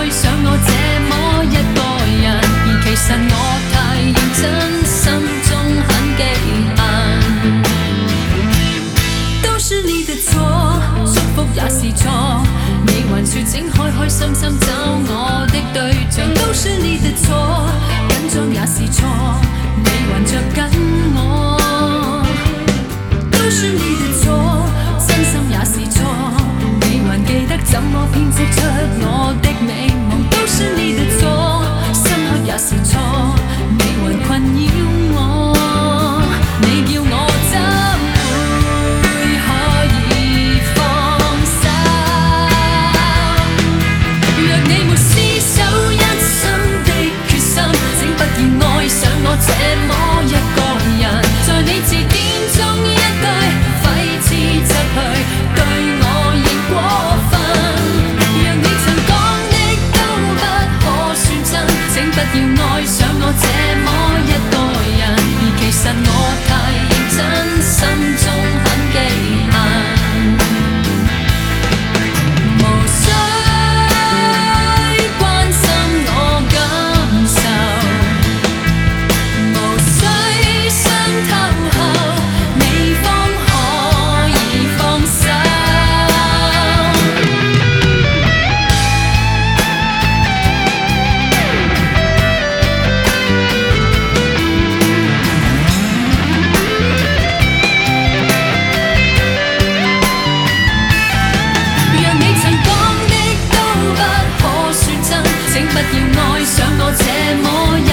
愛上我這麼一個人，而其實我太認真，心中很忌恨。都是你的錯，祝福也是錯，你還說請開開心心找我的對象。都是你的錯，緊張也是錯，你還着緊我。都是你的錯，真心也是錯，你還記得怎麼編織出我的美夢。都是你的錯，深刻也是錯，你還困擾我。你叫我怎會可以放手？若你沒廝守一生的決心，請不要愛上我這麼一個人。在你字典中一堆揮之則去，對我亦過分。若你曾講的都不可算真，請不要愛上我這麼一個人。而其實我太認真，心中很忌恨。無需關心我感受，無需傷透後你方可以放手。若你曾講的都不可算真，請不要愛上我這麼一